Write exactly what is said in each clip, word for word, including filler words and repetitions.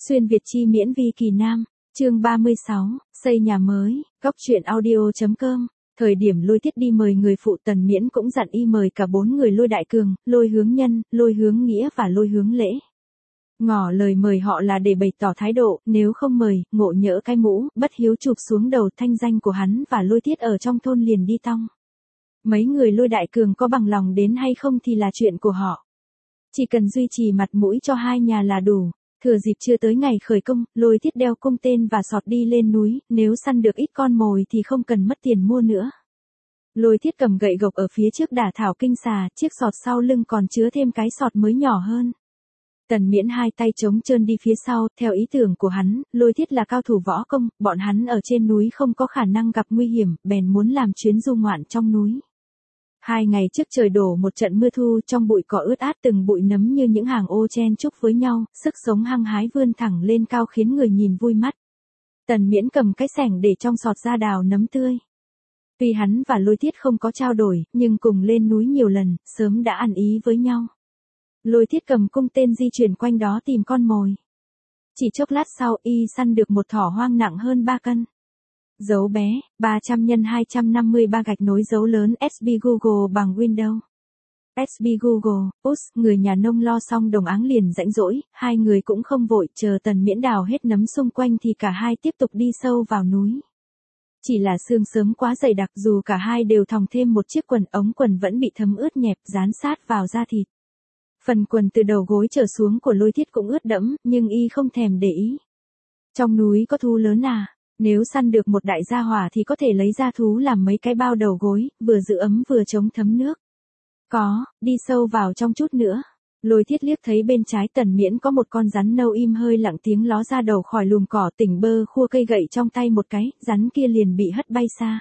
Xuyên Việt chi miễn vi kỳ nam, chương ba mươi sáu, xây nhà mới, góc truyện audio.com. Thời điểm Lôi Thiết đi mời người phụ, Tần Miễn cũng dặn y mời cả bốn người Lôi Đại Cường, Lôi Hướng Nhân, Lôi Hướng Nghĩa và Lôi Hướng Lễ. Ngỏ lời mời họ là để bày tỏ thái độ, nếu không mời, ngộ nhỡ cái mũ, bất hiếu chụp xuống đầu, thanh danh của hắn và Lôi Thiết ở trong thôn liền đi tong. Mấy người Lôi Đại Cường có bằng lòng đến hay không thì là chuyện của họ. Chỉ cần duy trì mặt mũi cho hai nhà là đủ. Thừa dịp chưa tới ngày khởi công, Lôi Thiết đeo cung tên và sọt đi lên núi, nếu săn được ít con mồi thì không cần mất tiền mua nữa. Lôi Thiết cầm gậy gộc ở phía trước đả thảo kinh xà, chiếc sọt sau lưng còn chứa thêm cái sọt mới nhỏ hơn. Tần Miễn hai tay trống trơn đi phía sau, theo ý tưởng của hắn, Lôi Thiết là cao thủ võ công, bọn hắn ở trên núi không có khả năng gặp nguy hiểm, bèn muốn làm chuyến du ngoạn trong núi. Hai ngày trước trời đổ một trận mưa thu, trong bụi cỏ ướt át từng bụi nấm như những hàng ô chen chúc với nhau, sức sống hăng hái vươn thẳng lên cao khiến người nhìn vui mắt. Tần Miễn cầm cái xẻng để trong sọt ra đào nấm tươi. Tuy hắn và Lôi Thiết không có trao đổi, nhưng cùng lên núi nhiều lần, sớm đã ăn ý với nhau. Lôi Thiết cầm cung tên di chuyển quanh đó tìm con mồi. Chỉ chốc lát sau y săn được một thỏ hoang nặng hơn ba cân. Dấu bé, ba trăm nhân hai trăm năm mươi ba gạch nối dấu lớn ét bê Google bằng Windows. ét bê Google, út, người nhà nông lo xong đồng áng liền rãnh rỗi, hai người cũng không vội, chờ Tần Miễn đào hết nấm xung quanh thì cả hai tiếp tục đi sâu vào núi. Chỉ là sương sớm quá dày đặc, dù cả hai đều thòng thêm một chiếc quần, ống quần vẫn bị thấm ướt nhẹp, dán sát vào da thịt. Phần quần từ đầu gối trở xuống của Lôi Thiết cũng ướt đẫm, nhưng y không thèm để ý. Trong núi có thú lớn à? Nếu săn được một đại gia hỏa thì có thể lấy ra thú làm mấy cái bao đầu gối, vừa giữ ấm vừa chống thấm nước. Có, đi sâu vào trong chút nữa. Lôi Thiết liếc thấy bên trái Tần Miễn có một con rắn nâu im hơi lặng tiếng ló ra đầu khỏi lùm cỏ, tỉnh bơ khua cây gậy trong tay một cái, rắn kia liền bị hất bay xa.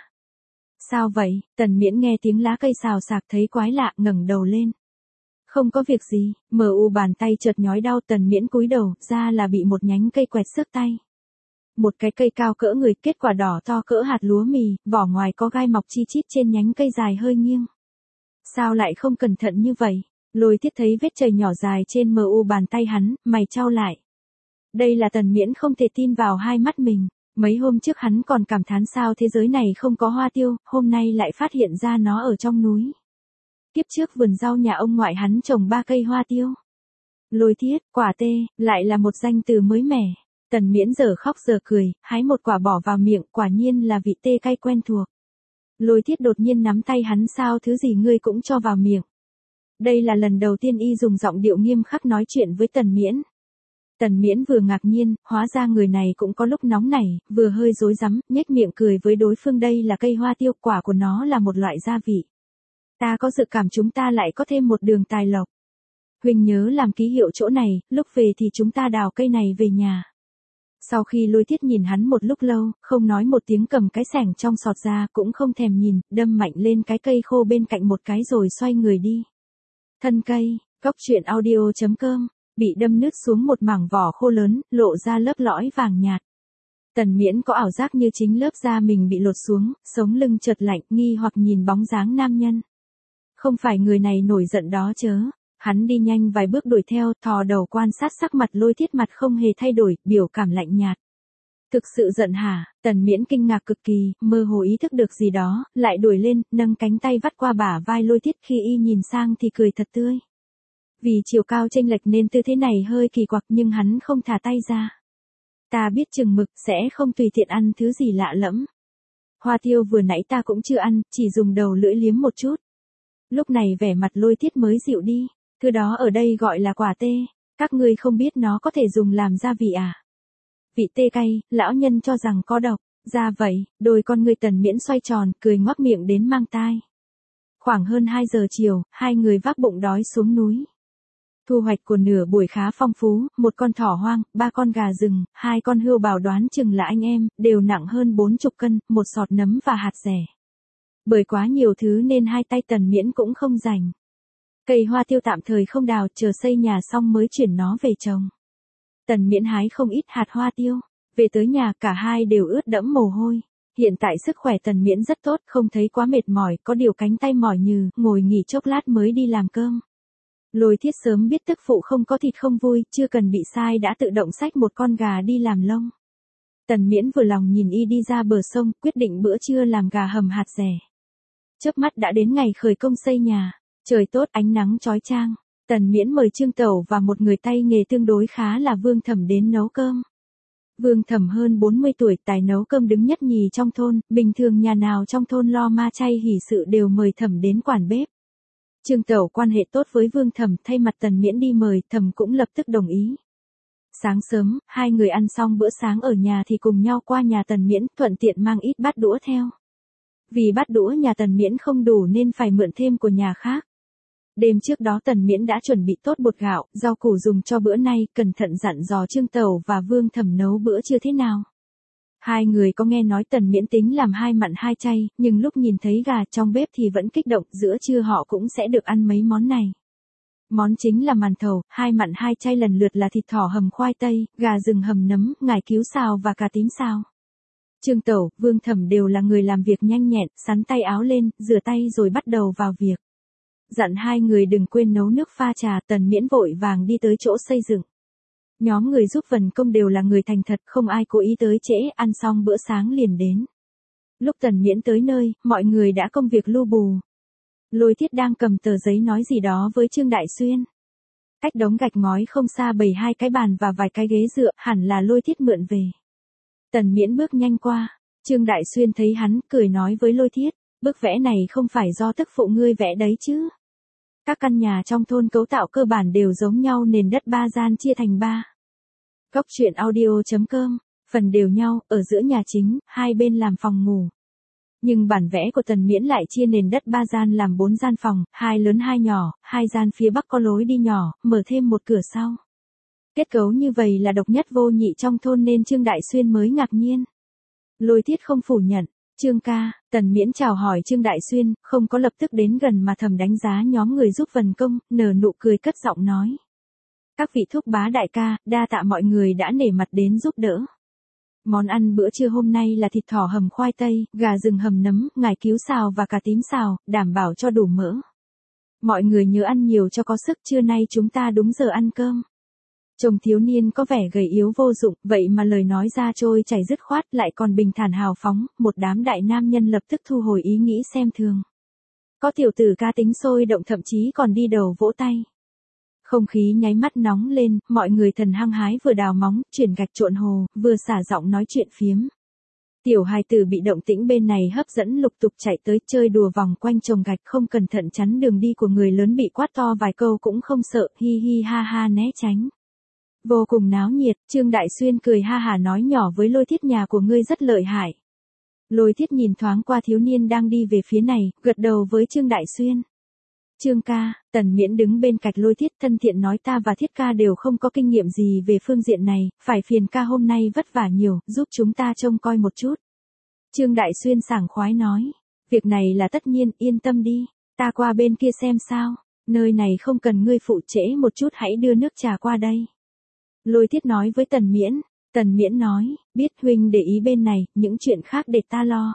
Sao vậy? Tần Miễn nghe tiếng lá cây xào xạc thấy quái lạ, ngẩng đầu lên. Không có việc gì, mờ u bàn tay chợt nhói đau, Tần Miễn cúi đầu, ra là bị một nhánh cây quẹt xước tay. Một cái cây cao cỡ người, kết quả đỏ to cỡ hạt lúa mì, vỏ ngoài có gai mọc chi chít trên nhánh cây dài hơi nghiêng. Sao lại không cẩn thận như vậy? Lôi Thiết thấy vết chày nhỏ dài trên mờ u bàn tay hắn, mày chau lại. Đây là Tần Miễn không thể tin vào hai mắt mình. Mấy hôm trước hắn còn cảm thán sao thế giới này không có hoa tiêu, hôm nay lại phát hiện ra nó ở trong núi. Kiếp trước vườn rau nhà ông ngoại hắn trồng ba cây hoa tiêu. Lôi Thiết, quả tê, lại là một danh từ mới mẻ. Tần Miễn giờ khóc giờ cười, hái một quả bỏ vào miệng, quả nhiên là vị tê cay quen thuộc. Lôi Thiết đột nhiên nắm tay hắn, sao thứ gì ngươi cũng cho vào miệng. Đây là lần đầu tiên y dùng giọng điệu nghiêm khắc nói chuyện với Tần Miễn. Tần Miễn vừa ngạc nhiên, hóa ra người này cũng có lúc nóng nảy, vừa hơi rối rắm, nhếch miệng cười với đối phương, đây là cây hoa tiêu, quả của nó là một loại gia vị. Ta có dự cảm chúng ta lại có thêm một đường tài lộc. Huỳnh nhớ làm ký hiệu chỗ này, lúc về thì chúng ta đào cây này về nhà. Sau khi Lôi Thiết nhìn hắn một lúc lâu, không nói một tiếng, cầm cái xẻng trong sọt ra, cũng không thèm nhìn, đâm mạnh lên cái cây khô bên cạnh một cái rồi xoay người đi. Thân cây, góc truyện audio.com, bị đâm nứt xuống một mảng vỏ khô lớn, lộ ra lớp lõi vàng nhạt. Tần Miễn có ảo giác như chính lớp da mình bị lột xuống, sống lưng chợt lạnh, nghi hoặc nhìn bóng dáng nam nhân. Không phải người này nổi giận đó chớ. Hắn đi nhanh vài bước đuổi theo, thò đầu quan sát sắc mặt Lôi Thiết, mặt không hề thay đổi, biểu cảm lạnh nhạt. Thực sự giận hả? Tần Miễn kinh ngạc cực kỳ, mơ hồ ý thức được gì đó, lại đuổi lên, nâng cánh tay vắt qua bả vai Lôi Thiết, khi y nhìn sang thì cười thật tươi. Vì chiều cao chênh lệch nên tư thế này hơi kỳ quặc, nhưng hắn không thả tay ra. Ta biết chừng mực, sẽ không tùy tiện ăn thứ gì lạ lẫm. Hoa tiêu vừa nãy ta cũng chưa ăn, chỉ dùng đầu lưỡi liếm một chút. Lúc này vẻ mặt Lôi Thiết mới dịu đi. Thứ đó ở đây gọi là quả tê, các ngươi không biết nó có thể dùng làm gia vị à? Vị tê cay, lão nhân cho rằng có độc, ra vậy, đôi con ngươi Tần Miễn xoay tròn, cười ngoác miệng đến mang tai. Khoảng hơn hai giờ chiều, hai người vác bụng đói xuống núi. Thu hoạch của nửa buổi khá phong phú, một con thỏ hoang, ba con gà rừng, hai con hươu bảo đoán chừng là anh em, đều nặng hơn bốn chục cân, một sọt nấm và hạt dẻ. Bởi quá nhiều thứ nên hai tay Tần Miễn cũng không rảnh. Cây hoa tiêu tạm thời không đào, chờ xây nhà xong mới chuyển nó về trồng. Tần Miễn hái không ít hạt hoa tiêu. Về tới nhà cả hai đều ướt đẫm mồ hôi. Hiện tại sức khỏe Tần Miễn rất tốt, không thấy quá mệt mỏi, có điều cánh tay mỏi nhừ, ngồi nghỉ chốc lát mới đi làm cơm. Lôi Thiết sớm biết tức phụ không có thịt không vui, chưa cần bị sai đã tự động xách một con gà đi làm lông. Tần Miễn vừa lòng nhìn y đi ra bờ sông, quyết định bữa trưa làm gà hầm hạt rẻ. Chớp mắt đã đến ngày khởi công xây nhà, trời tốt ánh nắng chói chang. Tần Miễn mời Trương Tẩu và một người tay nghề tương đối khá là Vương Thẩm đến nấu cơm. Vương Thẩm hơn bốn mươi tuổi, tài nấu cơm đứng nhất nhì trong thôn, bình thường nhà nào trong thôn lo ma chay hỉ sự đều mời Thẩm đến quản bếp. Trương Tẩu quan hệ tốt với Vương Thẩm, thay mặt Tần Miễn đi mời, Thẩm cũng lập tức đồng ý. Sáng sớm, hai người ăn xong bữa sáng ở nhà thì cùng nhau qua nhà Tần Miễn, thuận tiện mang ít bát đũa theo. Vì bát đũa nhà Tần Miễn không đủ nên phải mượn thêm của nhà khác. Đêm trước đó Tần Miễn đã chuẩn bị tốt bột gạo, rau củ dùng cho bữa nay, cẩn thận dặn dò Trương Tẩu và Vương Thẩm nấu bữa trưa thế nào. Hai người có nghe nói Tần Miễn tính làm hai mặn hai chay, nhưng lúc nhìn thấy gà trong bếp thì vẫn kích động, giữa trưa họ cũng sẽ được ăn mấy món này. Món chính là màn thầu, hai mặn hai chay lần lượt là thịt thỏ hầm khoai tây, gà rừng hầm nấm, ngải cứu xào và cà tím xào. Trương Tẩu, Vương Thẩm đều là người làm việc nhanh nhẹn, sắn tay áo lên, rửa tay rồi bắt đầu vào việc. Dặn hai người đừng quên nấu nước pha trà, Tần Miễn vội vàng đi tới chỗ xây dựng. Nhóm người giúp vần công đều là người thành thật, không ai cố ý tới trễ, ăn xong bữa sáng liền đến. Lúc Tần Miễn tới nơi, mọi người đã công việc lu bù. Lôi Thiết đang cầm tờ giấy nói gì đó với Trương Đại Xuyên. Cách đống gạch ngói không xa bày hai cái bàn và vài cái ghế dựa, hẳn là Lôi Thiết mượn về. Tần Miễn bước nhanh qua, Trương Đại Xuyên thấy hắn, cười nói với Lôi Thiết, bức vẽ này không phải do tức phụ ngươi vẽ đấy chứ. Các căn nhà trong thôn cấu tạo cơ bản đều giống nhau, nền đất ba gian chia thành ba. Góc truyện audio chấm com, phần đều nhau, ở giữa nhà chính, hai bên làm phòng ngủ. Nhưng bản vẽ của Tần Miễn lại chia nền đất ba gian làm bốn gian phòng, hai lớn hai nhỏ, hai gian phía bắc có lối đi nhỏ, mở thêm một cửa sau. Kết cấu như vậy là độc nhất vô nhị trong thôn nên Trương Đại Xuyên mới ngạc nhiên. Lôi Thiết không phủ nhận, Trương ca, Tần Miễn chào hỏi Trương Đại Xuyên, không có lập tức đến gần mà thầm đánh giá nhóm người giúp vần công, nở nụ cười cất giọng nói. Các vị thúc bá đại ca, đa tạ mọi người đã nể mặt đến giúp đỡ. Món ăn bữa trưa hôm nay là thịt thỏ hầm khoai tây, gà rừng hầm nấm, ngải cứu xào và cà tím xào, đảm bảo cho đủ mỡ. Mọi người nhớ ăn nhiều cho có sức, trưa nay chúng ta đúng giờ ăn cơm. Chồng thiếu niên có vẻ gầy yếu vô dụng, vậy mà lời nói ra trôi chảy dứt khoát, lại còn bình thản hào phóng, một đám đại nam nhân lập tức thu hồi ý nghĩ xem thường. Có tiểu tử cá tính sôi động, thậm chí còn đi đầu vỗ tay. Không khí nháy mắt nóng lên, mọi người thần hăng hái vừa đào móng, chuyển gạch trộn hồ, vừa xả giọng nói chuyện phiếm. Tiểu hài tử bị động tĩnh bên này hấp dẫn lục tục chạy tới chơi đùa vòng quanh chồng gạch, không cẩn thận chắn đường đi của người lớn bị quát to vài câu cũng không sợ, hi hi ha ha né tránh. Vô cùng náo nhiệt, Trương Đại Xuyên cười ha hả nói nhỏ với Lôi Thiết, nhà của ngươi rất lợi hại. Lôi Thiết nhìn thoáng qua thiếu niên đang đi về phía này, gật đầu với Trương Đại Xuyên. Trương ca, Tần Miễn đứng bên cạnh Lôi Thiết thân thiện nói, ta và Thiết ca đều không có kinh nghiệm gì về phương diện này, phải phiền ca hôm nay vất vả nhiều, giúp chúng ta trông coi một chút. Trương Đại Xuyên sảng khoái nói, việc này là tất nhiên, yên tâm đi, ta qua bên kia xem sao, nơi này không cần ngươi phụ trễ một chút, hãy đưa nước trà qua đây. Lôi Thiết nói với Tần Miễn, Tần Miễn nói, biết huynh để ý bên này, những chuyện khác để ta lo.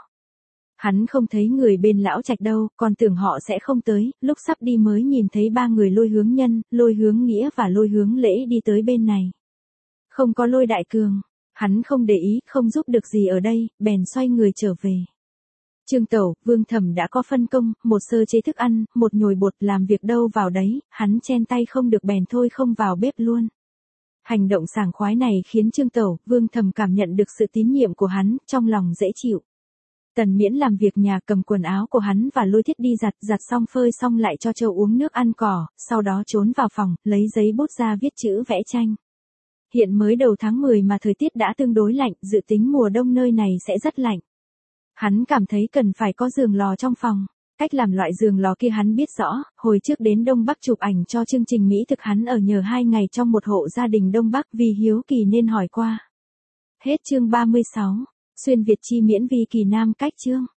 Hắn không thấy người bên lão Trạch đâu, còn tưởng họ sẽ không tới, lúc sắp đi mới nhìn thấy ba người Lôi Hướng Nhân, Lôi Hướng Nghĩa và Lôi Hướng Lễ đi tới bên này. Không có Lôi Đại Cường, hắn không để ý, không giúp được gì ở đây, bèn xoay người trở về. Trương Tẩu, Vương Thẩm đã có phân công, một sơ chế thức ăn, một nhồi bột, làm việc đâu vào đấy, hắn chen tay không được bèn thôi không vào bếp luôn. Hành động sảng khoái này khiến Trương Tẩu, Vương Thẩm cảm nhận được sự tín nhiệm của hắn, trong lòng dễ chịu. Tần Miễn làm việc nhà, cầm quần áo của hắn và Lôi Thiết đi giặt, giặt xong phơi xong lại cho trâu uống nước ăn cỏ, sau đó trốn vào phòng, lấy giấy bút ra viết chữ vẽ tranh. Hiện mới đầu tháng mười mà thời tiết đã tương đối lạnh, dự tính mùa đông nơi này sẽ rất lạnh. Hắn cảm thấy cần phải có giường lò trong phòng. Cách làm loại giường lò kia hắn biết rõ, hồi trước đến Đông Bắc chụp ảnh cho chương trình mỹ thực hắn ở nhờ hai ngày trong một hộ gia đình Đông Bắc, vì hiếu kỳ nên hỏi qua. Hết chương ba mươi sáu. Xuyên Việt chi miễn vi kỳ nam cách chương.